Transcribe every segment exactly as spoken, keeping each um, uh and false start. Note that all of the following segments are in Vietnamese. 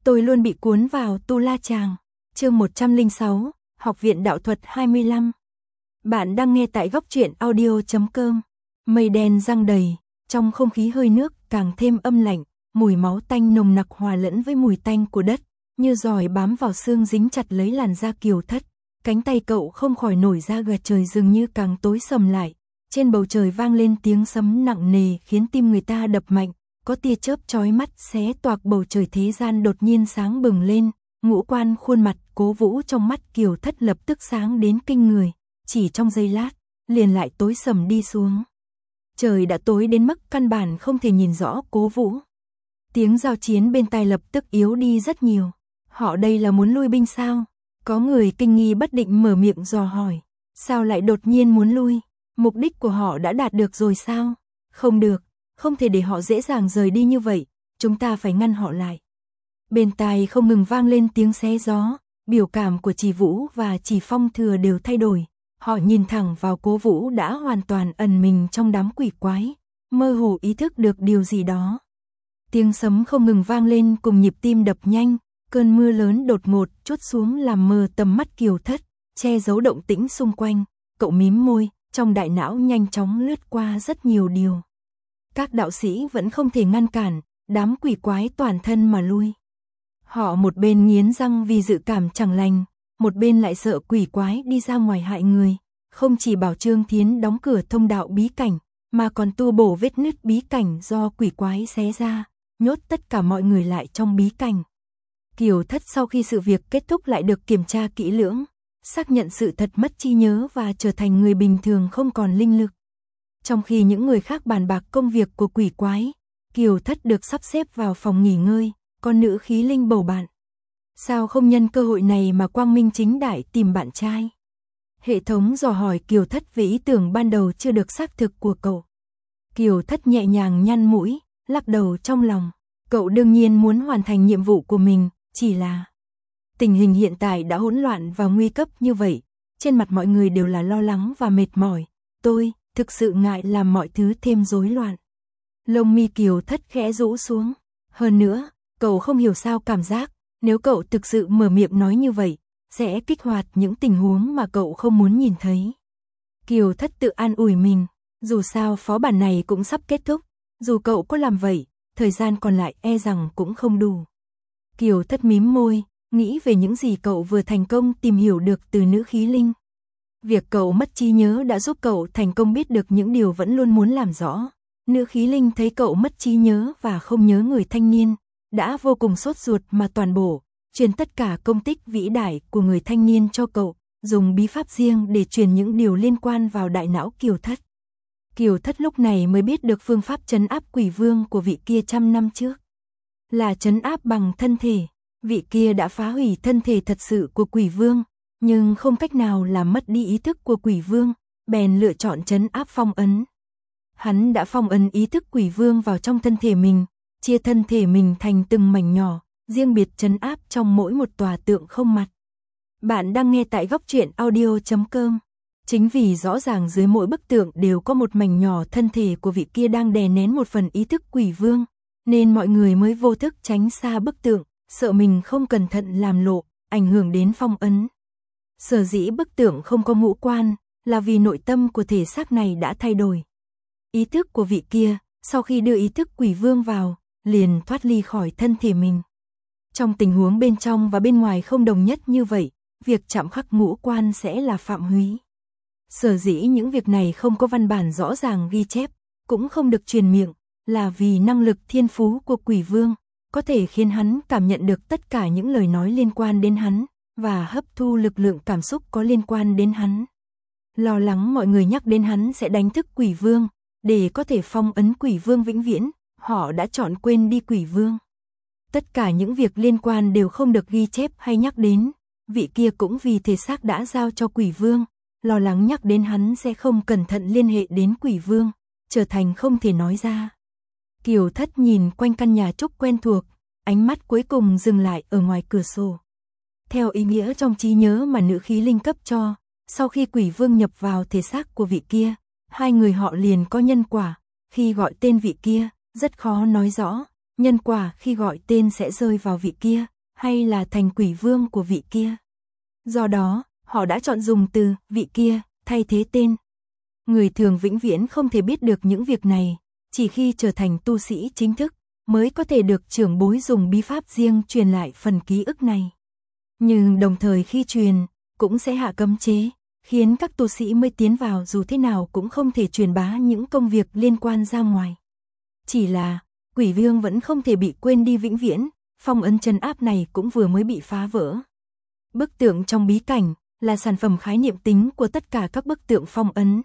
Tôi luôn bị cuốn vào Tu La Chàng. Chương một trăm lẻ sáu, Học viện Đạo thuật hai mươi lăm. Bạn đang nghe tại góc truyện audio chấm com. Mây đen giăng đầy, trong không khí hơi nước càng thêm âm lạnh, mùi máu tanh nồng nặc hòa lẫn với mùi tanh của đất, như giòi bám vào xương dính chặt lấy làn da Kiều Thất. Cánh tay cậu không khỏi nổi da gà, trời dường như càng tối sầm lại. Trên bầu trời vang lên tiếng sấm nặng nề khiến tim người ta đập mạnh, có tia chớp chói mắt xé toạc bầu trời, thế gian đột nhiên sáng bừng lên, ngũ quan khuôn mặt Cố Vũ trong mắt Kiều Thất lập tức sáng đến kinh người, chỉ trong giây lát, liền lại tối sầm đi xuống. Trời đã tối đến mức căn bản không thể nhìn rõ Cố Vũ. Tiếng giao chiến bên tai lập tức yếu đi rất nhiều. Họ đây là muốn lui binh sao? Có người kinh nghi bất định mở miệng dò hỏi. Sao lại đột nhiên muốn lui? Mục đích của họ đã đạt được rồi sao? Không được, không thể để họ dễ dàng rời đi như vậy, chúng ta phải ngăn họ lại. Bên tai không ngừng vang lên tiếng xé gió, biểu cảm của Chỉ Vũ và Chỉ Phong Thừa đều thay đổi. Họ nhìn thẳng vào Cố Vũ đã hoàn toàn ẩn mình trong đám quỷ quái, mơ hồ ý thức được điều gì đó. Tiếng sấm không ngừng vang lên cùng nhịp tim đập nhanh, cơn mưa lớn đột ngột trút xuống làm mờ tầm mắt Kiều Thất, che giấu động tĩnh xung quanh. Cậu mím môi, trong đại não nhanh chóng lướt qua rất nhiều điều. Các đạo sĩ vẫn không thể ngăn cản, đám quỷ quái toàn thân mà lui. Họ một bên nghiến răng vì dự cảm chẳng lành, một bên lại sợ quỷ quái đi ra ngoài hại người. Không chỉ bảo Trương Thiến đóng cửa thông đạo bí cảnh, mà còn tu bổ vết nứt bí cảnh do quỷ quái xé ra, nhốt tất cả mọi người lại trong bí cảnh. Kiều Thất sau khi sự việc kết thúc lại được kiểm tra kỹ lưỡng, xác nhận sự thật mất trí nhớ và trở thành người bình thường không còn linh lực. Trong khi những người khác bàn bạc công việc của quỷ quái, Kiều Thất được sắp xếp vào phòng nghỉ ngơi, con nữ khí linh bầu bạn. Sao không nhân cơ hội này mà quang minh chính đại tìm bạn trai? Hệ thống dò hỏi Kiều Thất về ý tưởng ban đầu chưa được xác thực của cậu. Kiều Thất nhẹ nhàng nhăn mũi, lắc đầu trong lòng. Cậu đương nhiên muốn hoàn thành nhiệm vụ của mình, chỉ là tình hình hiện tại đã hỗn loạn và nguy cấp như vậy, trên mặt mọi người đều là lo lắng và mệt mỏi. Tôi thực sự ngại làm mọi thứ thêm rối loạn. Lông mi Kiều Thất khẽ rũ xuống. Hơn nữa, cậu không hiểu sao cảm giác, nếu cậu thực sự mở miệng nói như vậy, sẽ kích hoạt những tình huống mà cậu không muốn nhìn thấy. Kiều Thất tự an ủi mình, dù sao phó bản này cũng sắp kết thúc, dù cậu có làm vậy, thời gian còn lại e rằng cũng không đủ. Kiều Thất mím môi, nghĩ về những gì cậu vừa thành công tìm hiểu được từ nữ khí linh. Việc cậu mất trí nhớ đã giúp cậu thành công biết được những điều vẫn luôn muốn làm rõ. Nữ khí linh thấy cậu mất trí nhớ và không nhớ người thanh niên, đã vô cùng sốt ruột mà toàn bộ, truyền tất cả công tích vĩ đại của người thanh niên cho cậu, dùng bí pháp riêng để truyền những điều liên quan vào đại não Kiều Thất. Kiều Thất lúc này mới biết được phương pháp trấn áp quỷ vương của vị kia trăm năm trước. Là trấn áp bằng thân thể, vị kia đã phá hủy thân thể thật sự của quỷ vương, nhưng không cách nào làm mất đi ý thức của quỷ vương, bèn lựa chọn trấn áp phong ấn. Hắn đã phong ấn ý thức quỷ vương vào trong thân thể mình, chia thân thể mình thành từng mảnh nhỏ, riêng biệt trấn áp trong mỗi một tòa tượng không mặt. Bạn đang nghe tại góc truyện audio chấm com. Chính vì rõ ràng dưới mỗi bức tượng đều có một mảnh nhỏ thân thể của vị kia đang đè nén một phần ý thức quỷ vương, nên mọi người mới vô thức tránh xa bức tượng, sợ mình không cẩn thận làm lộ, ảnh hưởng đến phong ấn. Sở dĩ bức tượng không có ngũ quan, là vì nội tâm của thể xác này đã thay đổi. Ý thức của vị kia, sau khi đưa ý thức quỷ vương vào, liền thoát ly khỏi thân thể mình. Trong tình huống bên trong và bên ngoài không đồng nhất như vậy, việc chạm khắc ngũ quan sẽ là phạm húy. Sở dĩ những việc này không có văn bản rõ ràng ghi chép, cũng không được truyền miệng, là vì năng lực thiên phú của quỷ vương, có thể khiến hắn cảm nhận được tất cả những lời nói liên quan đến hắn, và hấp thu lực lượng cảm xúc có liên quan đến hắn. Lo lắng mọi người nhắc đến hắn sẽ đánh thức quỷ vương, để có thể phong ấn quỷ vương vĩnh viễn, họ đã chọn quên đi quỷ vương. Tất cả những việc liên quan đều không được ghi chép hay nhắc đến, vị kia cũng vì thể xác đã giao cho quỷ vương, lo lắng nhắc đến hắn sẽ không cẩn thận liên hệ đến quỷ vương, trở thành không thể nói ra. Kiều Thất nhìn quanh căn nhà trúc quen thuộc, ánh mắt cuối cùng dừng lại ở ngoài cửa sổ. Theo ý nghĩa trong trí nhớ mà nữ khí linh cấp cho, sau khi quỷ vương nhập vào thể xác của vị kia, hai người họ liền có nhân quả, khi gọi tên vị kia, rất khó nói rõ, nhân quả khi gọi tên sẽ rơi vào vị kia, hay là thành quỷ vương của vị kia. Do đó, họ đã chọn dùng từ vị kia thay thế tên. Người thường vĩnh viễn không thể biết được những việc này, chỉ khi trở thành tu sĩ chính thức mới có thể được trưởng bối dùng bí pháp riêng truyền lại phần ký ức này. Nhưng đồng thời khi truyền, cũng sẽ hạ cấm chế, khiến các tu sĩ mới tiến vào dù thế nào cũng không thể truyền bá những công việc liên quan ra ngoài. Chỉ là, quỷ vương vẫn không thể bị quên đi vĩnh viễn, phong ấn trấn áp này cũng vừa mới bị phá vỡ. Bức tượng trong bí cảnh là sản phẩm khái niệm tính của tất cả các bức tượng phong ấn.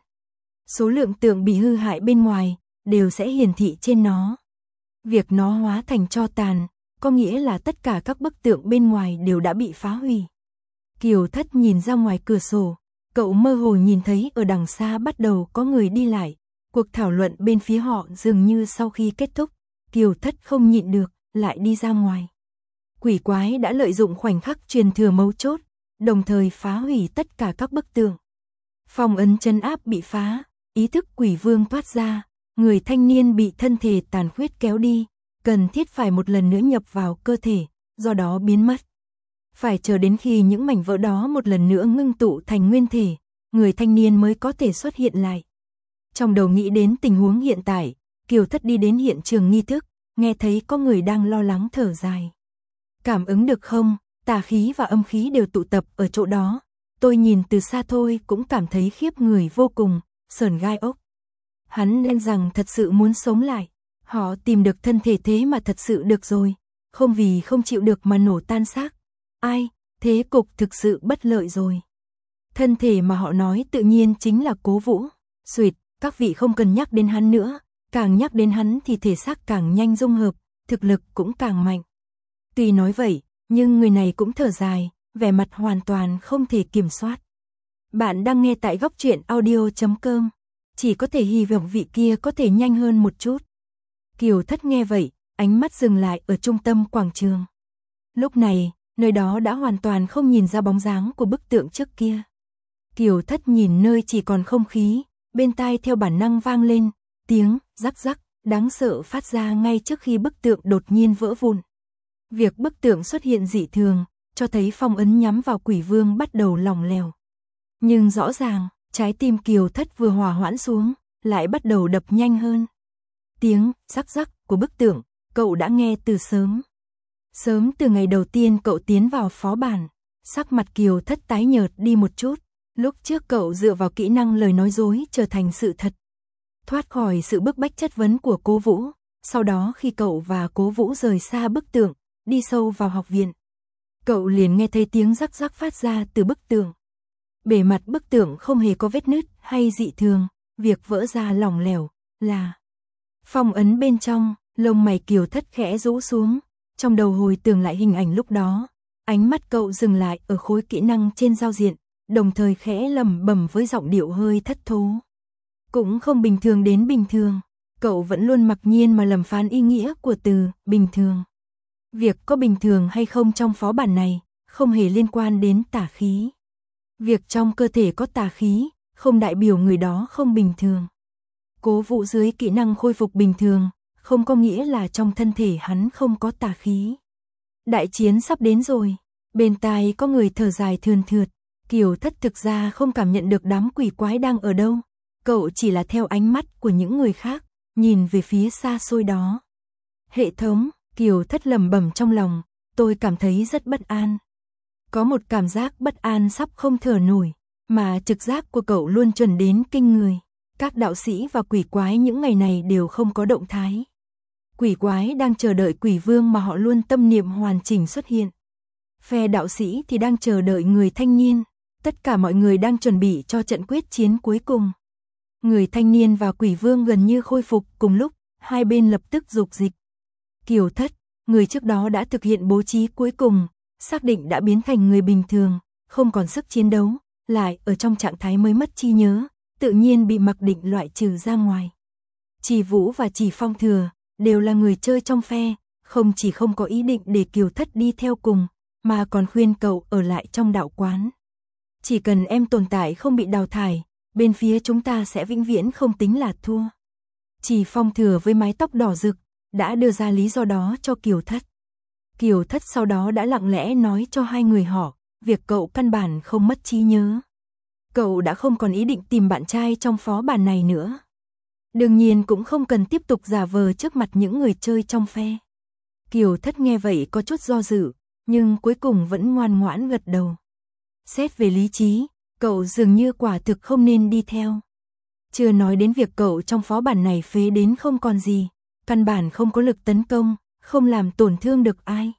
Số lượng tượng bị hư hại bên ngoài đều sẽ hiển thị trên nó. Việc nó hóa thành tro tàn, có nghĩa là tất cả các bức tượng bên ngoài đều đã bị phá hủy. Kiều Thất nhìn ra ngoài cửa sổ, cậu mơ hồ nhìn thấy ở đằng xa bắt đầu có người đi lại. Cuộc thảo luận bên phía họ dường như sau khi kết thúc, Kiều Thất không nhịn được, lại đi ra ngoài. Quỷ quái đã lợi dụng khoảnh khắc truyền thừa mấu chốt, đồng thời phá hủy tất cả các bức tượng. Phong ấn trấn áp bị phá, ý thức quỷ vương thoát ra, người thanh niên bị thân thể tàn khuyết kéo đi, cần thiết phải một lần nữa nhập vào cơ thể, do đó biến mất. Phải chờ đến khi những mảnh vỡ đó một lần nữa ngưng tụ thành nguyên thể, người thanh niên mới có thể xuất hiện lại. Trong đầu nghĩ đến tình huống hiện tại, Kiều Thất đi đến hiện trường nghi thức, nghe thấy có người đang lo lắng thở dài. Cảm ứng được không, tà khí và âm khí đều tụ tập ở chỗ đó. Tôi nhìn từ xa thôi cũng cảm thấy khiếp người vô cùng, sởn gai ốc. Hắn nên rằng thật sự muốn sống lại. Họ tìm được thân thể thế mà thật sự được rồi. Không vì không chịu được mà nổ tan xác. Ai, thế cục thực sự bất lợi rồi. Thân thể mà họ nói tự nhiên chính là Cố Vũ. Xuyệt, các vị không cần nhắc đến hắn nữa. Càng nhắc đến hắn thì thể xác càng nhanh dung hợp, thực lực cũng càng mạnh. Tuy nói vậy, nhưng người này cũng thở dài, vẻ mặt hoàn toàn không thể kiểm soát. Bạn đang nghe tại góc truyện audio chấm com. Chỉ có thể hy vọng vị kia có thể nhanh hơn một chút. Kiều Thất nghe vậy, ánh mắt dừng lại ở trung tâm quảng trường. Lúc này, nơi đó đã hoàn toàn không nhìn ra bóng dáng của bức tượng trước kia. Kiều Thất nhìn nơi chỉ còn không khí, bên tai theo bản năng vang lên tiếng rắc rắc đáng sợ phát ra ngay trước khi bức tượng đột nhiên vỡ vụn. Việc bức tượng xuất hiện dị thường, cho thấy phong ấn nhắm vào quỷ vương bắt đầu lỏng lẻo. Nhưng rõ ràng, trái tim Kiều Thất vừa hòa hoãn xuống, lại bắt đầu đập nhanh hơn. Tiếng rắc rắc của bức tượng, cậu đã nghe từ sớm. Sớm từ ngày đầu tiên cậu tiến vào phó bản, sắc mặt Kiều Thất tái nhợt đi một chút. Lúc trước cậu dựa vào kỹ năng lời nói dối trở thành sự thật. Thoát khỏi sự bức bách chất vấn của Cố Vũ, sau đó khi cậu và Cố Vũ rời xa bức tượng, đi sâu vào học viện. Cậu liền nghe thấy tiếng rắc rắc phát ra từ bức tượng. Bề mặt bức tượng không hề có vết nứt hay dị thường, việc vỡ ra lỏng lẻo là phong ấn bên trong. Lông mày Kiều Thất khẽ rũ xuống, trong đầu hồi tưởng lại hình ảnh lúc đó, ánh mắt cậu dừng lại ở khối kỹ năng trên giao diện, đồng thời khẽ lẩm bẩm với giọng điệu hơi thất thố. Cũng không bình thường đến bình thường, cậu vẫn luôn mặc nhiên mà lầm phán ý nghĩa của từ bình thường. Việc có bình thường hay không trong phó bản này, không hề liên quan đến tà khí. Việc trong cơ thể có tà khí, không đại biểu người đó không bình thường. Cố Vũ dưới kỹ năng khôi phục bình thường, không có nghĩa là trong thân thể hắn không có tà khí. Đại chiến sắp đến rồi, bên tai có người thở dài thườn thượt, Kiều Thất thực ra không cảm nhận được đám quỷ quái đang ở đâu, cậu chỉ là theo ánh mắt của những người khác, nhìn về phía xa xôi đó. Hệ thống, Kiều Thất lẩm bẩm trong lòng, tôi cảm thấy rất bất an. Có một cảm giác bất an sắp không thở nổi, mà trực giác của cậu luôn chuẩn đến kinh người. Các đạo sĩ và quỷ quái những ngày này đều không có động thái. Quỷ quái đang chờ đợi quỷ vương mà họ luôn tâm niệm hoàn chỉnh xuất hiện. Phe đạo sĩ thì đang chờ đợi người thanh niên. Tất cả mọi người đang chuẩn bị cho trận quyết chiến cuối cùng. Người thanh niên và quỷ vương gần như khôi phục cùng lúc, hai bên lập tức dục dịch. Kiều Thất, người trước đó đã thực hiện bố trí cuối cùng, xác định đã biến thành người bình thường, không còn sức chiến đấu, lại ở trong trạng thái mới mất trí nhớ, tự nhiên bị mặc định loại trừ ra ngoài. Chỉ Vũ và Chỉ Phong Thừa đều là người chơi trong phe, không chỉ không có ý định để Kiều Thất đi theo cùng, mà còn khuyên cậu ở lại trong đạo quán. Chỉ cần em tồn tại không bị đào thải, bên phía chúng ta sẽ vĩnh viễn không tính là thua. Chỉ Phong Thừa với mái tóc đỏ rực đã đưa ra lý do đó cho Kiều Thất. Kiều Thất sau đó đã lặng lẽ nói cho hai người họ, việc cậu căn bản không mất trí nhớ. Cậu đã không còn ý định tìm bạn trai trong phó bản này nữa. Đương nhiên cũng không cần tiếp tục giả vờ trước mặt những người chơi trong phe. Kiều Thất nghe vậy có chút do dự, nhưng cuối cùng vẫn ngoan ngoãn gật đầu. Xét về lý trí, cậu dường như quả thực không nên đi theo. Chưa nói đến việc cậu trong phó bản này phế đến không còn gì, căn bản không có lực tấn công, không làm tổn thương được ai.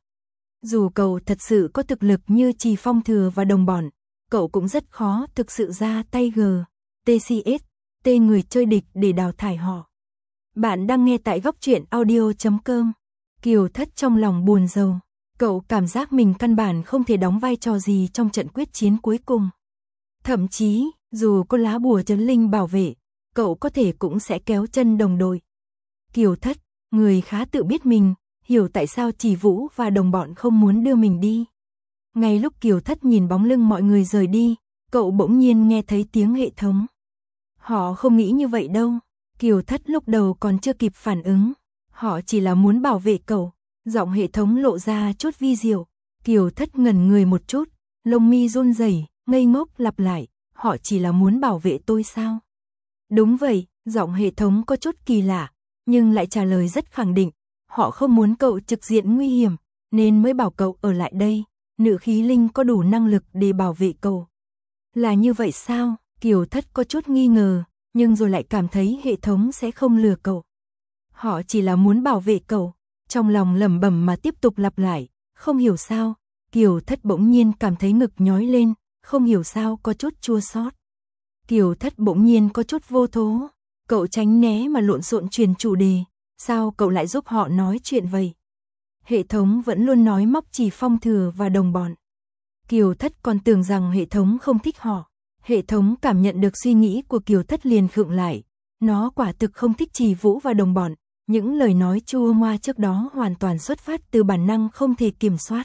Dù cậu thật sự có thực lực như Trì Phong Thừa và đồng bọn, cậu cũng rất khó thực sự ra tay G, tê xê ét, T người chơi địch để đào thải họ. Bạn đang nghe tại góc truyện audio chấm com. Kiều Thất trong lòng buồn rầu, cậu cảm giác mình căn bản không thể đóng vai trò gì trong trận quyết chiến cuối cùng. Thậm chí, dù có lá bùa trấn linh bảo vệ, cậu có thể cũng sẽ kéo chân đồng đội. Kiều Thất, người khá tự biết mình, hiểu tại sao Chỉ Vũ và đồng bọn không muốn đưa mình đi. Ngay lúc Kiều Thất nhìn bóng lưng mọi người rời đi, cậu bỗng nhiên nghe thấy tiếng hệ thống. Họ không nghĩ như vậy đâu. Kiều Thất lúc đầu còn chưa kịp phản ứng. Họ chỉ là muốn bảo vệ cậu. Giọng hệ thống lộ ra chút vi diệu. Kiều Thất ngẩn người một chút, lông mi run rẩy, ngây ngốc lặp lại. Họ chỉ là muốn bảo vệ tôi sao? Đúng vậy, giọng hệ thống có chút kỳ lạ, nhưng lại trả lời rất khẳng định. Họ không muốn cậu trực diện nguy hiểm, nên mới bảo cậu ở lại đây. Nữ khí linh có đủ năng lực để bảo vệ cậu. Là như vậy sao? Kiều Thất có chút nghi ngờ, nhưng rồi lại cảm thấy hệ thống sẽ không lừa cậu. Họ chỉ là muốn bảo vệ cậu. Trong lòng lẩm bẩm mà tiếp tục lặp lại, không hiểu sao, Kiều Thất bỗng nhiên cảm thấy ngực nhói lên, không hiểu sao có chút chua xót. Kiều Thất bỗng nhiên có chút vô thố, cậu tránh né mà lộn xộn truyền chủ đề, sao cậu lại giúp họ nói chuyện vậy? Hệ thống vẫn luôn nói móc Chỉ Phong Thừa và đồng bọn. Kiều Thất còn tưởng rằng hệ thống không thích họ. Hệ thống cảm nhận được suy nghĩ của Kiều Thất liền khựng lại. Nó quả thực không thích Trì Vũ và đồng bọn. Những lời nói chua ngoa trước đó hoàn toàn xuất phát từ bản năng không thể kiểm soát.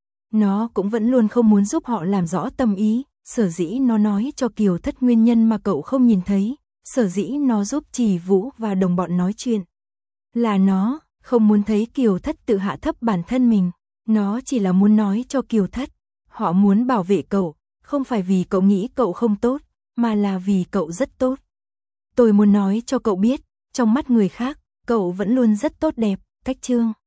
Nó cũng vẫn luôn không muốn giúp họ làm rõ tâm ý. Sở dĩ nó nói cho Kiều Thất nguyên nhân mà cậu không nhìn thấy. Sở dĩ nó giúp Trì Vũ và đồng bọn nói chuyện. Là nó không muốn thấy Kiều Thất tự hạ thấp bản thân mình. Nó chỉ là muốn nói cho Kiều Thất. Họ muốn bảo vệ cậu, không phải vì cậu nghĩ cậu không tốt, mà là vì cậu rất tốt. Tôi muốn nói cho cậu biết, trong mắt người khác, cậu vẫn luôn rất tốt đẹp, cách chương.